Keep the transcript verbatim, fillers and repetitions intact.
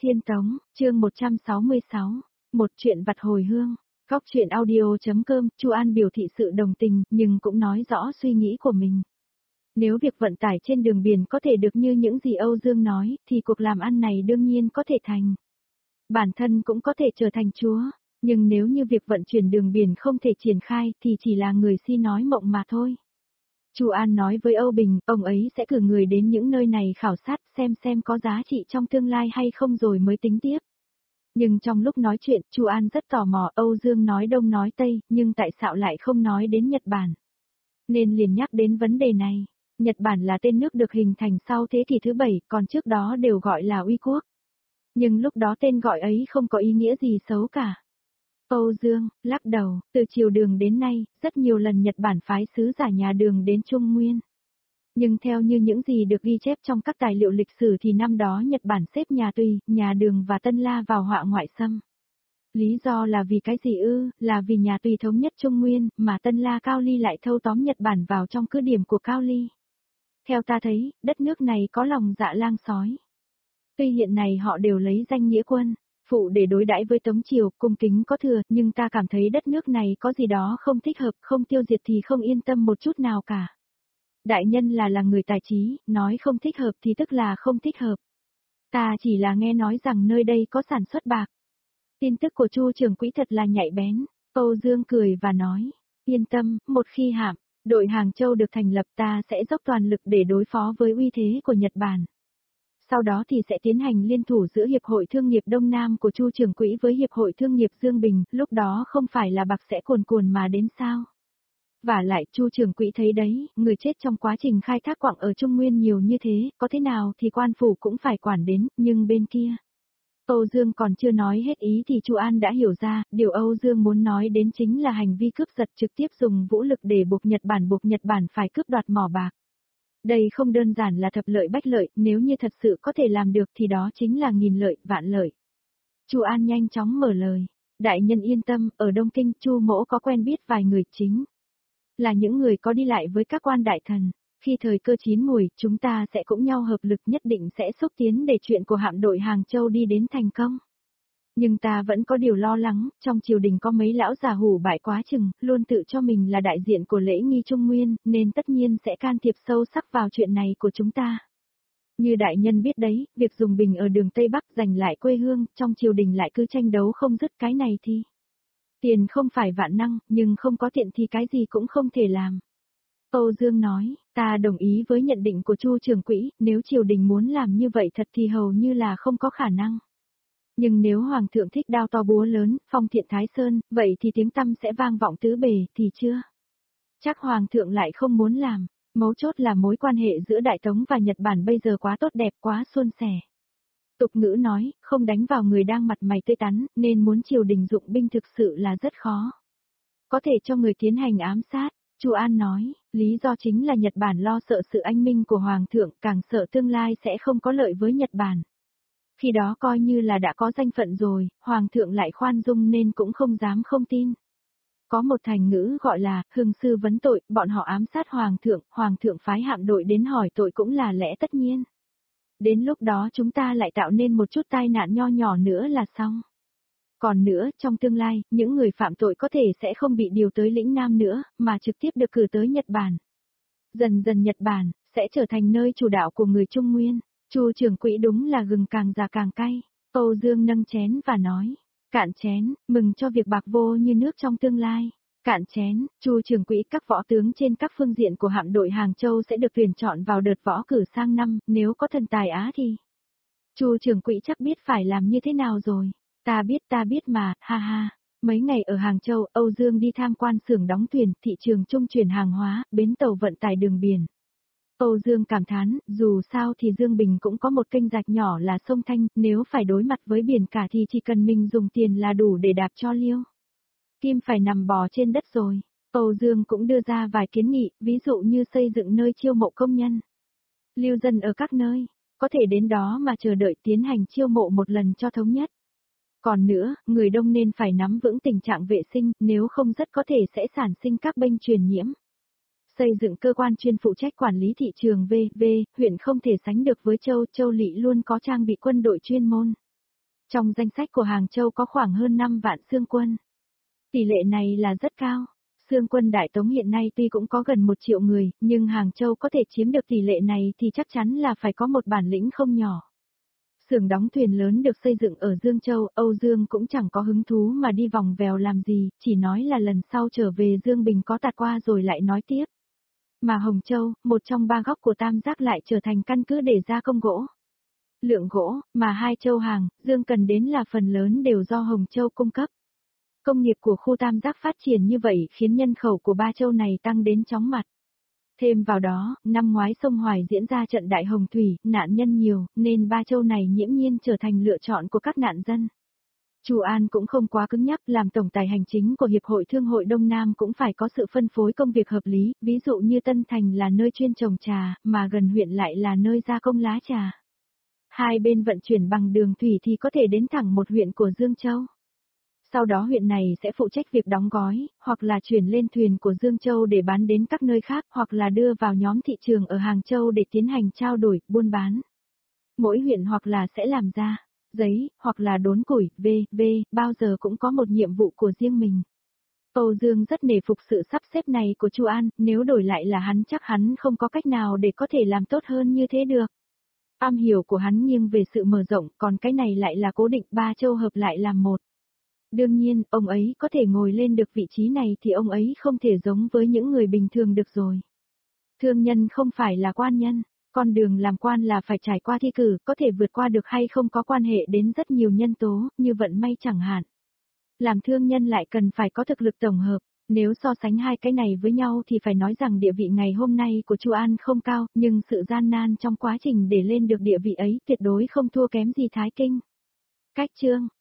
Tiên Tống, chương một trăm sáu mươi sáu, một chuyện vặt hồi hương. Góc truyện audio.com, Chu An biểu thị sự đồng tình, nhưng cũng nói rõ suy nghĩ của mình. Nếu việc vận tải trên đường biển có thể được như những gì Âu Dương nói, thì cuộc làm ăn này đương nhiên có thể thành. Bản thân cũng có thể trở thành chúa, nhưng nếu như việc vận chuyển đường biển không thể triển khai thì chỉ là người si nói mộng mà thôi. Chu An nói với Âu Bình, ông ấy sẽ cử người đến những nơi này khảo sát xem xem có giá trị trong tương lai hay không rồi mới tính tiếp. Nhưng trong lúc nói chuyện, Chu An rất tò mò, Âu Dương nói đông nói tây, nhưng tại sao lại không nói đến Nhật Bản? Nên liền nhắc đến vấn đề này. Nhật Bản là tên nước được hình thành sau thế kỷ thứ bảy, còn trước đó đều gọi là Uy quốc. Nhưng lúc đó tên gọi ấy không có ý nghĩa gì xấu cả. Âu Dương, lắc đầu, từ triều Đường đến nay, rất nhiều lần Nhật Bản phái sứ giả nhà Đường đến Trung Nguyên. Nhưng theo như những gì được ghi chép trong các tài liệu lịch sử thì năm đó Nhật Bản xếp nhà Tùy, nhà Đường và Tân La vào họa ngoại xâm. Lý do là vì cái gì ư, là vì nhà Tùy thống nhất Trung Nguyên, mà Tân La Cao Ly lại thâu tóm Nhật Bản vào trong cứ điểm của Cao Ly. Theo ta thấy, đất nước này có lòng dạ lang sói. Tuy hiện nay họ đều lấy danh nghĩa quân phụ để đối đãi với Tống triều, cung kính có thừa, nhưng ta cảm thấy đất nước này có gì đó không thích hợp, không tiêu diệt thì không yên tâm một chút nào cả. Đại nhân là là người tài trí, nói không thích hợp thì tức là không thích hợp. Ta chỉ là nghe nói rằng nơi đây có sản xuất bạc. Tin tức của Chu trưởng quỹ thật là nhạy bén. Âu Dương cười và nói, yên tâm, một khi hạm đội Hàng Châu được thành lập ta sẽ dốc toàn lực để đối phó với uy thế của Nhật Bản. Sau đó thì sẽ tiến hành liên thủ giữa Hiệp hội Thương nghiệp Đông Nam của Chu trưởng quỹ với Hiệp hội Thương nghiệp Dương Bình, lúc đó không phải là bạc sẽ cuồn cuồn mà đến sao? Và lại Chu trưởng quỹ thấy đấy, người chết trong quá trình khai thác quặng ở Trung Nguyên nhiều như thế, có thế nào thì quan phủ cũng phải quản đến, nhưng bên kia. Âu Dương còn chưa nói hết ý thì Chu An đã hiểu ra, điều Âu Dương muốn nói đến chính là hành vi cướp giật trực tiếp dùng vũ lực để buộc Nhật Bản buộc Nhật Bản phải cướp đoạt mỏ bạc. Đây không đơn giản là thập lợi bách lợi, nếu như thật sự có thể làm được thì đó chính là nghìn lợi, vạn lợi. Chu An nhanh chóng mở lời, đại nhân yên tâm, ở Đông Kinh Chu mỗ có quen biết vài người chính. Là những người có đi lại với các quan đại thần, khi thời cơ chín mùi, chúng ta sẽ cũng nhau hợp lực nhất định sẽ xúc tiến để chuyện của hạm đội Hàng Châu đi đến thành công. Nhưng ta vẫn có điều lo lắng, trong triều đình có mấy lão già hủ bại quá chừng, luôn tự cho mình là đại diện của lễ nghi Trung Nguyên, nên tất nhiên sẽ can thiệp sâu sắc vào chuyện này của chúng ta. Như đại nhân biết đấy, việc dùng bình ở đường Tây Bắc giành lại quê hương, trong triều đình lại cứ tranh đấu không dứt, cái này thì. Tiền không phải vạn năng, nhưng không có tiện thì cái gì cũng không thể làm. Âu Dương nói, ta đồng ý với nhận định của Chu trưởng quỹ, nếu triều đình muốn làm như vậy thật thì hầu như là không có khả năng. Nhưng nếu Hoàng thượng thích đao to búa lớn, phong thiện Thái Sơn, vậy thì tiếng tăm sẽ vang vọng tứ bề, thì chưa? Chắc Hoàng thượng lại không muốn làm, mấu chốt là mối quan hệ giữa Đại Tống và Nhật Bản bây giờ quá tốt đẹp, quá suôn sẻ. Tục ngữ nói, không đánh vào người đang mặt mày tươi tắn, nên muốn triều đình dụng binh thực sự là rất khó. Có thể cho người tiến hành ám sát, Chu An nói, lý do chính là Nhật Bản lo sợ sự anh minh của Hoàng thượng, càng sợ tương lai sẽ không có lợi với Nhật Bản. Khi đó coi như là đã có danh phận rồi, Hoàng thượng lại khoan dung nên cũng không dám không tin. Có một thành ngữ gọi là, hương sư vấn tội, bọn họ ám sát Hoàng thượng, Hoàng thượng phái hạm đội đến hỏi tội cũng là lẽ tất nhiên. Đến lúc đó chúng ta lại tạo nên một chút tai nạn nho nhỏ nữa là xong. Còn nữa, trong tương lai, những người phạm tội có thể sẽ không bị điều tới lĩnh Nam nữa, mà trực tiếp được cử tới Nhật Bản. Dần dần Nhật Bản, sẽ trở thành nơi chủ đạo của người Trung Nguyên. Chu trưởng quỹ đúng là gừng càng già càng cay. Âu Dương nâng chén và nói, cạn chén, mừng cho việc bạc vô như nước trong tương lai. Cạn chén, Chu trưởng quỹ các võ tướng trên các phương diện của hạm đội Hàng Châu sẽ được tuyển chọn vào đợt võ cử sang năm, nếu có thần tài Á thì. Chu trưởng quỹ chắc biết phải làm như thế nào rồi. Ta biết ta biết mà, ha ha. Mấy ngày ở Hàng Châu, Âu Dương đi tham quan xưởng đóng thuyền, thị trường trung chuyển hàng hóa, bến tàu vận tải đường biển. Âu Dương cảm thán, dù sao thì Dương Bình cũng có một kênh rạch nhỏ là sông Thanh, nếu phải đối mặt với biển cả thì chỉ cần mình dùng tiền là đủ để đạp cho liêu. Kim phải nằm bò trên đất rồi. Âu Dương cũng đưa ra vài kiến nghị, ví dụ như xây dựng nơi chiêu mộ công nhân. Lưu dân ở các nơi, có thể đến đó mà chờ đợi tiến hành chiêu mộ một lần cho thống nhất. Còn nữa, người đông nên phải nắm vững tình trạng vệ sinh, nếu không rất có thể sẽ sản sinh các bệnh truyền nhiễm. Xây dựng cơ quan chuyên phụ trách quản lý thị trường vê vê, huyện không thể sánh được với Châu, Châu Lỵ luôn có trang bị quân đội chuyên môn. Trong danh sách của Hàng Châu có khoảng hơn năm vạn xương quân. Tỷ lệ này là rất cao. Xương quân Đại Tống hiện nay tuy cũng có gần một triệu người, nhưng Hàng Châu có thể chiếm được tỷ lệ này thì chắc chắn là phải có một bản lĩnh không nhỏ. Xưởng đóng thuyền lớn được xây dựng ở Dương Châu, Âu Dương cũng chẳng có hứng thú mà đi vòng vèo làm gì, chỉ nói là lần sau trở về Dương Bình có tạt qua rồi lại nói tiếp. Mà Hồng Châu, một trong ba góc của Tam Giác lại trở thành căn cứ để gia công gỗ. Lượng gỗ mà hai châu Hàng, Dương cần đến là phần lớn đều do Hồng Châu cung cấp. Công nghiệp của khu Tam Giác phát triển như vậy khiến nhân khẩu của ba châu này tăng đến chóng mặt. Thêm vào đó, năm ngoái sông Hoài diễn ra trận đại hồng thủy, nạn nhân nhiều, nên ba châu này nhiễm nhiên trở thành lựa chọn của các nạn dân. Chu An cũng không quá cứng nhắc, làm tổng tài hành chính của Hiệp hội Thương hội Đông Nam cũng phải có sự phân phối công việc hợp lý, ví dụ như Tân Thành là nơi chuyên trồng trà, mà gần huyện lại là nơi gia công lá trà. Hai bên vận chuyển bằng đường thủy thì có thể đến thẳng một huyện của Dương Châu. Sau đó huyện này sẽ phụ trách việc đóng gói, hoặc là chuyển lên thuyền của Dương Châu để bán đến các nơi khác, hoặc là đưa vào nhóm thị trường ở Hàng Châu để tiến hành trao đổi, buôn bán. Mỗi huyện hoặc là sẽ làm ra, giấy, hoặc là đốn củi, v, v, bao giờ cũng có một nhiệm vụ của riêng mình. Âu Dương rất nể phục sự sắp xếp này của Chu An, nếu đổi lại là hắn chắc hắn không có cách nào để có thể làm tốt hơn như thế được. Am hiểu của hắn nghiêng về sự mở rộng, còn cái này lại là cố định, ba châu hợp lại làm một. Đương nhiên, ông ấy có thể ngồi lên được vị trí này thì ông ấy không thể giống với những người bình thường được rồi. Thương nhân không phải là quan nhân, con đường làm quan là phải trải qua thi cử, có thể vượt qua được hay không có quan hệ đến rất nhiều nhân tố, như vận may chẳng hạn. Làm thương nhân lại cần phải có thực lực tổng hợp, nếu so sánh hai cái này với nhau thì phải nói rằng địa vị ngày hôm nay của Chu An không cao, nhưng sự gian nan trong quá trình để lên được địa vị ấy tuyệt đối không thua kém gì Thái Kinh. Cách chương